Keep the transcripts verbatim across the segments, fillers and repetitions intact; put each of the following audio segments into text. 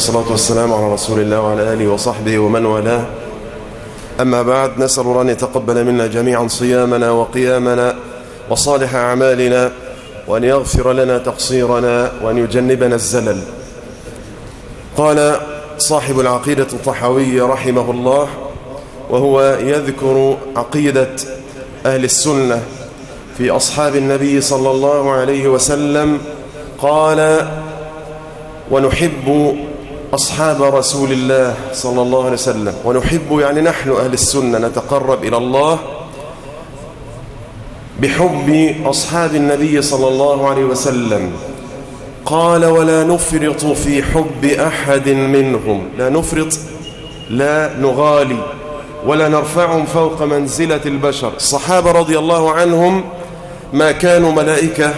والصلاة والسلام على رسول الله وعلى آله وصحبه ومن والاه. أما بعد، نسأل الله أن يتقبل منا جميعا صيامنا وقيامنا وصالح أعمالنا، وأن يغفر لنا تقصيرنا، وأن يجنبنا الزلل. قال صاحب العقيدة الطحاوية رحمه الله وهو يذكر عقيدة أهل السنة في أصحاب النبي صلى الله عليه وسلم، قال: ونحب أصحاب رسول الله صلى الله عليه وسلم. ونحب يعني نحن أهل السنة نتقرب إلى الله بحب أصحاب النبي صلى الله عليه وسلم. قال: ولا نفرط في حب أحد منهم. لا نفرط، لا نغالي ولا نرفعهم فوق منزلة البشر. الصحابة رضي الله عنهم ما كانوا ملائكة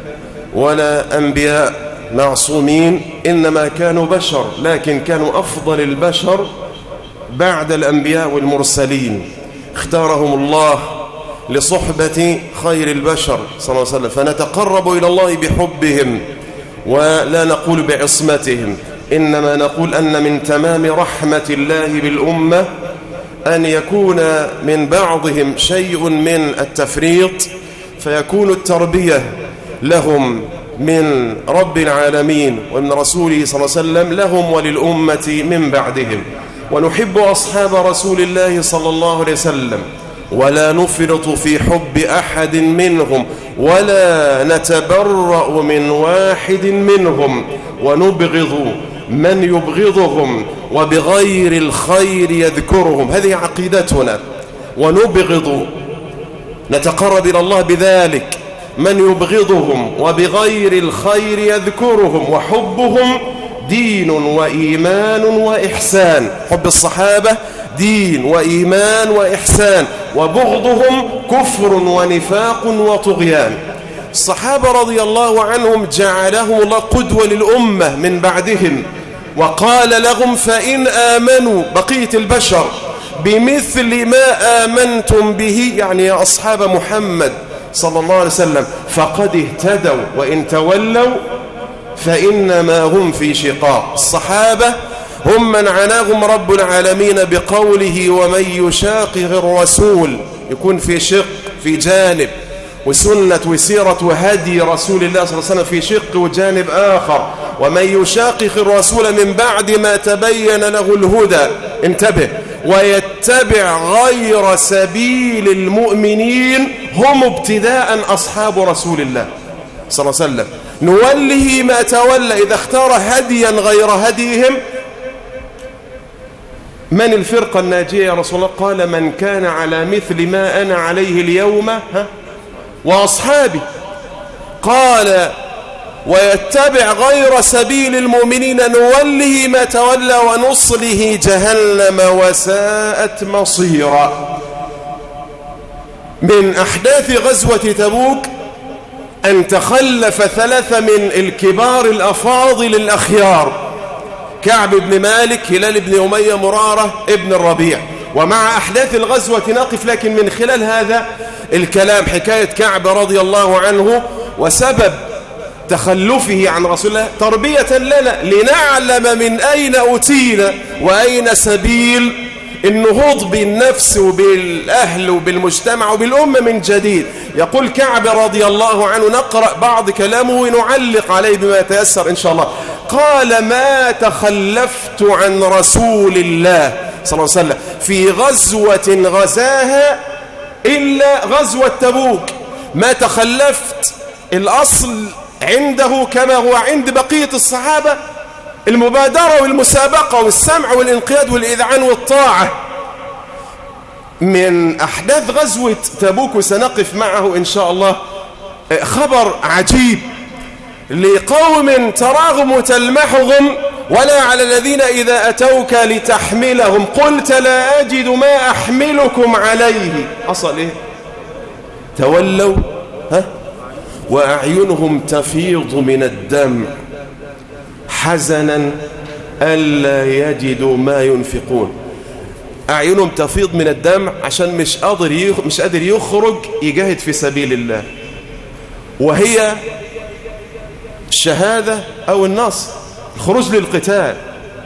ولا أنبياء معصومين، إنما كانوا بشر، لكن كانوا أفضل البشر بعد الأنبياء والمرسلين. اختارهم الله لصحبة خير البشر صلى الله عليه وسلم، فنتقرب إلى الله بحبهم ولا نقول بعصمتهم، إنما نقول أن من تمام رحمة الله بالأمة أن يكون من بعضهم شيء من التفريط، فيكون التربية لهم من رب العالمين ومن رسوله صلى الله عليه وسلم لهم وللأمة من بعدهم. ونحب أصحاب رسول الله صلى الله عليه وسلم ولا نفرط في حب أحد منهم ولا نتبرأ من واحد منهم ونبغض من يبغضهم وبغير الخير يذكرهم. هذه عقيدتنا. ونبغض، نتقرب إلى الله بذلك، من يبغضهم وبغير الخير يذكرهم. وحبهم دين وإيمان وإحسان. حب الصحابة دين وإيمان وإحسان، وبغضهم كفر ونفاق وطغيان. الصحابة رضي الله عنهم جعلهم الله قدوة للأمة من بعدهم، وقال لهم: فإن آمنوا بقية البشر بمثل ما آمنتم به، يعني يا أصحاب محمد صلى الله عليه وسلم، فقد اهتدوا، وإن تولوا فإنما هم في شقاق. الصحابة هم من عناهم رب العالمين بقوله: ومن يشاقق الرسول، يكون في شق في جانب، وسنة وسيرة وهدي رسول الله صلى الله عليه وسلم في شق وجانب آخر. ومن يشاقق الرسول من بعد ما تبين له الهدى، انتبه، ويتبع غير سبيل المؤمنين، هم ابتداء أصحاب رسول الله صلى الله عليه وسلم، نوله ما تولى. إذا اختار هديا غير هديهم. من الفرقة الناجية يا رسول الله؟ قال: من كان على مثل ما أنا عليه اليوم ها وأصحابي. قال: ويتبع غير سبيل المؤمنين نوله ما تولى ونصله جهنم وساءت مصيرا. من أحداث غزوة تبوك أن تخلف ثلاثة من الكبار الأفاضل الأخيار: كعب بن مالك، هلال بن أمية، مرارة ابن الربيع. ومع أحداث الغزوة نقف، لكن من خلال هذا الكلام حكاية كعب رضي الله عنه وسبب تخلفه عن رسول الله تربية لنا لنعلم من أين أتينا وأين سبيل النهوض بالنفس وبالأهل وبالمجتمع وبالأمة من جديد. يقول كعب رضي الله عنه، نقرأ بعض كلامه ونعلق عليه بما يتيسر إن شاء الله. قال: ما تخلفت عن رسول الله صلى الله عليه وسلم في غزوة غزاها إلا غزوة تبوك. ما تخلفت، الأصل عنده كما هو عند بقية الصحابة المبادرة والمسابقة والسمع والانقياد والإذعان والطاعة. من أحداث غزوة تبوك وسنقف معه إن شاء الله خبر عجيب لقوم تراهم تلمحهم: ولا على الذين إذا أتوك لتحملهم قلت لا أجد ما أحملكم عليه. أصل إيه؟ تولوا ها وأعينهم تفيض من الدمع حزنا ألا يجدوا ما ينفقون. أعينهم تفيض من الدمع عشان مش قادر مش قادر يخرج يجاهد في سبيل الله، وهي الشهادة أو النصر، الخروج للقتال.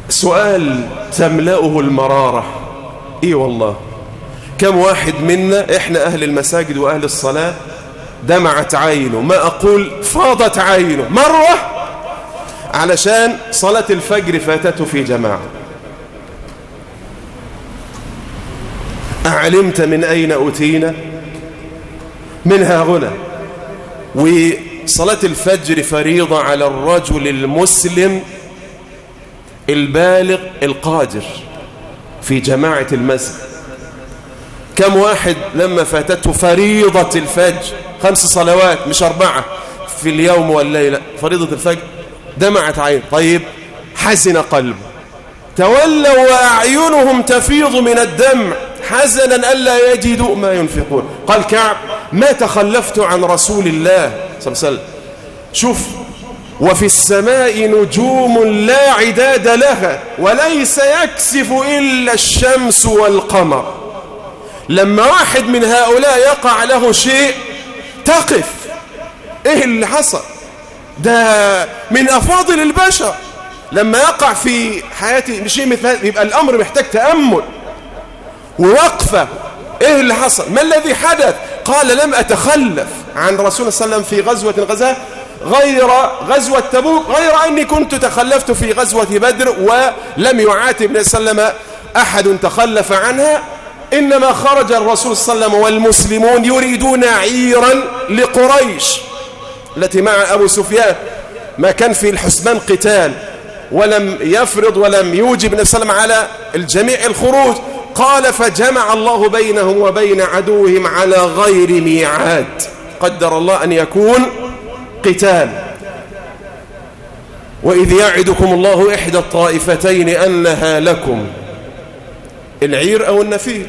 سؤال تملأه المرارة. ايه والله، كم واحد منا احنا اهل المساجد واهل الصلاة دمعت عينه، ما اقول فاضت عينه مرة علشان صلاة الفجر فاتته في جماعة. أعلمت من أين أتينا؟ منها هنا. وصلاة الفجر فريضة على الرجل المسلم البالغ القادر في جماعة المسجد. كم واحد لما فاتته فريضة الفجر، خمس صلوات مش أربعة في اليوم والليلة، فريضة الفجر، دمعت عين، طيب حزن قلبه، تولوا وأعينهم تفيض من الدمع حزنا ألا يجدوا ما ينفقون. قال كعب ما تخلفت عن رسول الله صلى الله عليه وسلم. شوف، وفي السماء نجوم لا عداد لها وليس يكسف إلا الشمس والقمر. لما واحد من هؤلاء يقع له شيء تقف، ايه اللي حصل؟ ده من أفاضل البشر، لما يقع في حياتي شيء مثل هذا يبقى الأمر محتاج تأمل ووقفة. ايه اللي حصل؟ ما الذي حدث؟ قال لم أتخلف عن رسول الله صلى الله عليه وسلم في غزوة غزاها غير غزوة تبوك، غير أني كنت تخلفت في غزوة بدر ولم يعاتب النبي صلى الله عليه وسلم أحد تخلف عنها، إنما خرج الرسول صلى الله عليه وسلم والمسلمون يريدون عيرا لقريش التي مع أبو سفيان، ما كان في الحسبان قتال ولم يفرض ولم يوجب النبي صلى الله عليه وسلم على الجميع الخروج. قال فجمع الله بينهم وبين عدوهم على غير ميعاد، قدر الله أن يكون قتال. وإذ يعدكم الله إحدى الطائفتين أنها لكم، العير أو النفير،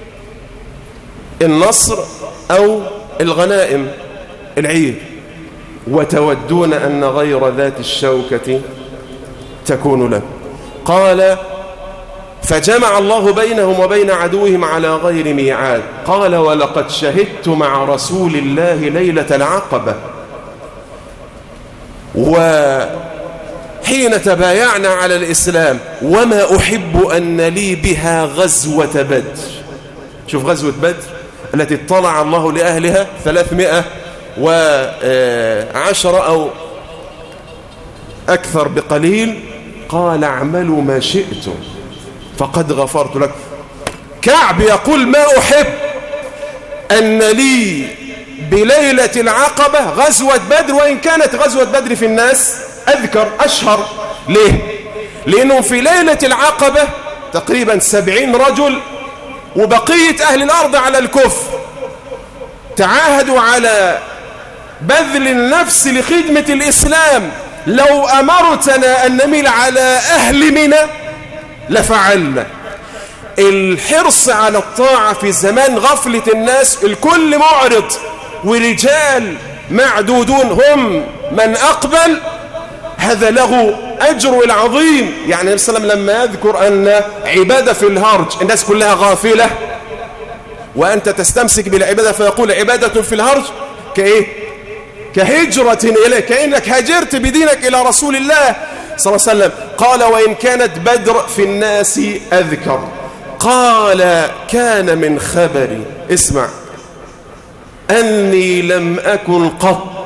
النصر أو الغنائم، العير، وتودون أن غير ذات الشوكة تكون لكم. قال فجمع الله بينهم وبين عدوهم على غير ميعاد. قال ولقد شهدت مع رسول الله ليلة العقبة، وحين تبايعنا على الإسلام وما أحب أن لي بها غزوة بدر. شوف غزوة بدر التي اطلع الله لأهلها ثلاثمائة وعشرة أو أكثر بقليل، قال اعملوا ما شئتم فقد غفرت لك. كعب يقول ما أحب أن لي بليلة العقبة غزوة بدر، وإن كانت غزوة بدر في الناس أذكر أشهر. ليه؟ لأنهم في ليلة العقبة تقريبا سبعين رجل وبقية أهل الأرض على الكفر، تعاهدوا على بذل النفس لخدمة الإسلام. لو أمرتنا أن نميل على أهل منى لفعلنا. الحرص على الطاعة في زمان غفلة الناس، الكل معرض ورجال معدودون هم من أقبل، هذا له أجر العظيم. يعني النبي صلى الله عليه وسلم لما يذكر أن عبادة في الهرج الناس كلها غافلة وأنت تستمسك بالعبادة، فيقول عبادة في الهرج كإيه؟ كهجرة إليه، كأنك هاجرت بدينك إلى رسول الله صلى الله عليه وسلم. قال وإن كانت بدر في الناس أذكر. قال كان من خبري، اسمع، أني لم أكن قط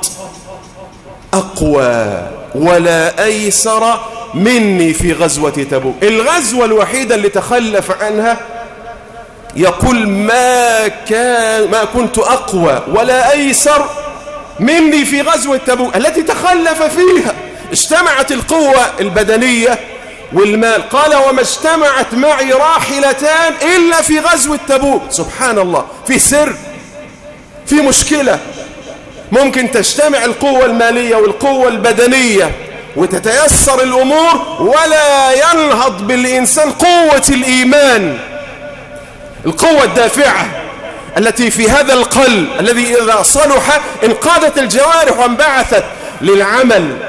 أقوى ولا أيسر مني في غزوة تبوك. الغزوة الوحيدة اللي تخلف عنها يقول ما كان ما كنت أقوى ولا أيسر مني في غزوة تبوك التي تخلف فيها. اجتمعت القوة البدنية والمال. قال وما اجتمعت معي راحلتان إلا في غزوة تبوك. سبحان الله، في سر، في مشكلة. ممكن تجتمع القوة المالية والقوة البدنية وتتيسر الأمور ولا ينهض بالإنسان قوة الإيمان، القوة الدافعة التي في هذا القلب الذي إذا صلح انقادت الجوارح وانبعثت للعمل.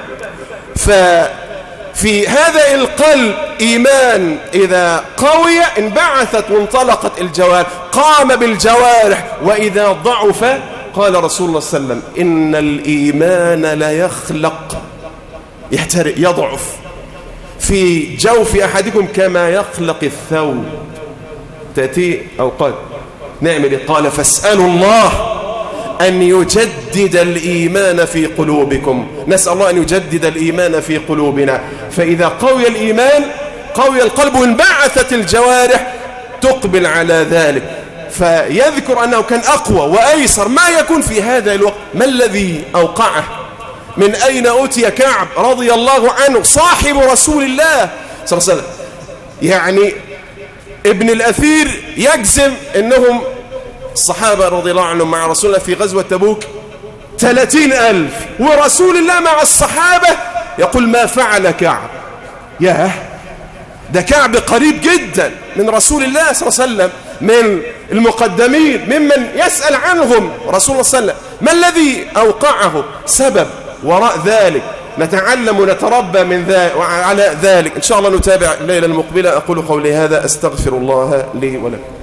ففي هذا القلب إيمان إذا قوي انبعثت وانطلقت الجوارح، قام بالجوارح. وإذا ضعف قال رسول الله صلى الله عليه وسلم إن الإيمان لا يخلق، يحترق، يضعف. في جوف أحدكم كما يخلق الثوب. تأتي أوقات نعمل قال فاسألوا الله أن يجدد الإيمان في قلوبكم. نسأل الله أن يجدد الإيمان في قلوبنا، فإذا قوي الإيمان قوي القلب وانبعثت الجوارح تقبل على ذلك. فيذكر أنه كان أقوى وأيسر ما يكون في هذا الوقت. ما الذي أوقعه؟ من أين أوتي كعب رضي الله عنه صاحب رسول الله صلى الله عليه وسلم؟ يعني ابن الأثير يجزم أنهم الصحابة رضي الله عنهم مع رسول الله في غزوة تبوك ثلاثين ألف، ورسول الله مع الصحابة يقول ما فعل كعب. ياه، ده كعب قريب جدا من رسول الله صلى الله عليه وسلم، من المقدمين ممن يسأل عنهم رسول الله صلى الله عليه وسلم. ما الذي أوقعه؟ سبب وراء ذلك نتعلم ونتربى من ذلك وعلى ذلك إن شاء الله نتابع الليلة المقبلة. أقول قولي هذا أستغفر الله لي ولكم.